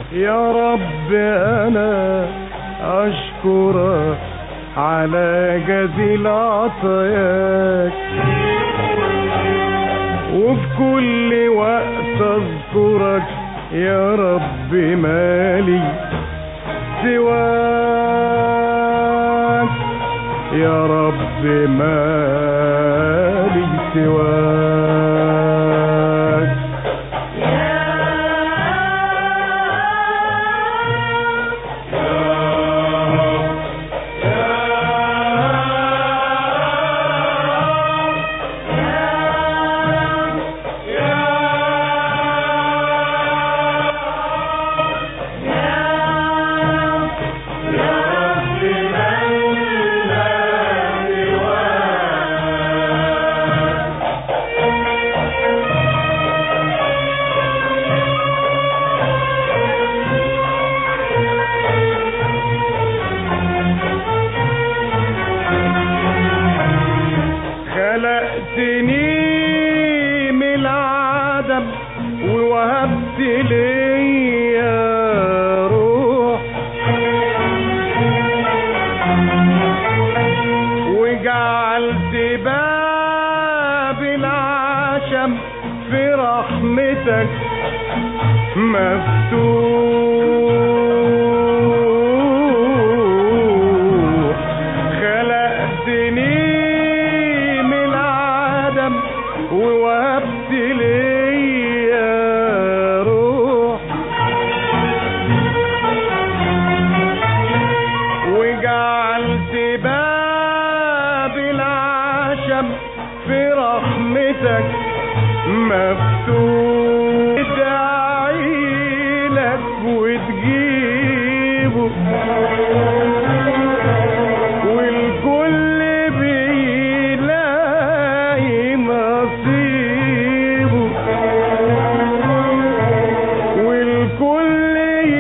يا رب أنا أشكرك على جزيل عطاياك، وفي كل وقت أذكرك يا رب مالي سواك، يا رب مالي سواك. خلقتني من العدم ووهبت ليا روح، وجعلت باب العشم في رحمتك مفتوح. خلقتني ووهبت ليا روح، وجعلت باب العشم في رحمتك مفتوح. ادعيلك وتجيبه والكل بيلاقي نصيبه، والكل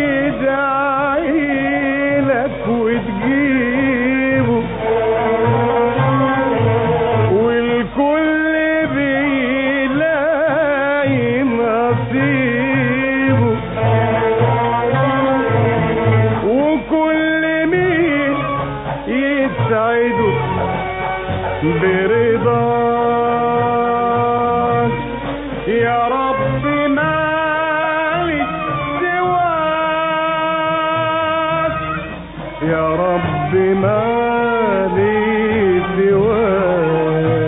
يدعيلك وتجيبه، والكل بيلاقي نصيبه، وكل مين يسعده برضاك يا رب مالي سواك، يا رب مالي سواك.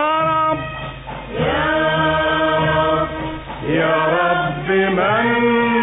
يا رب من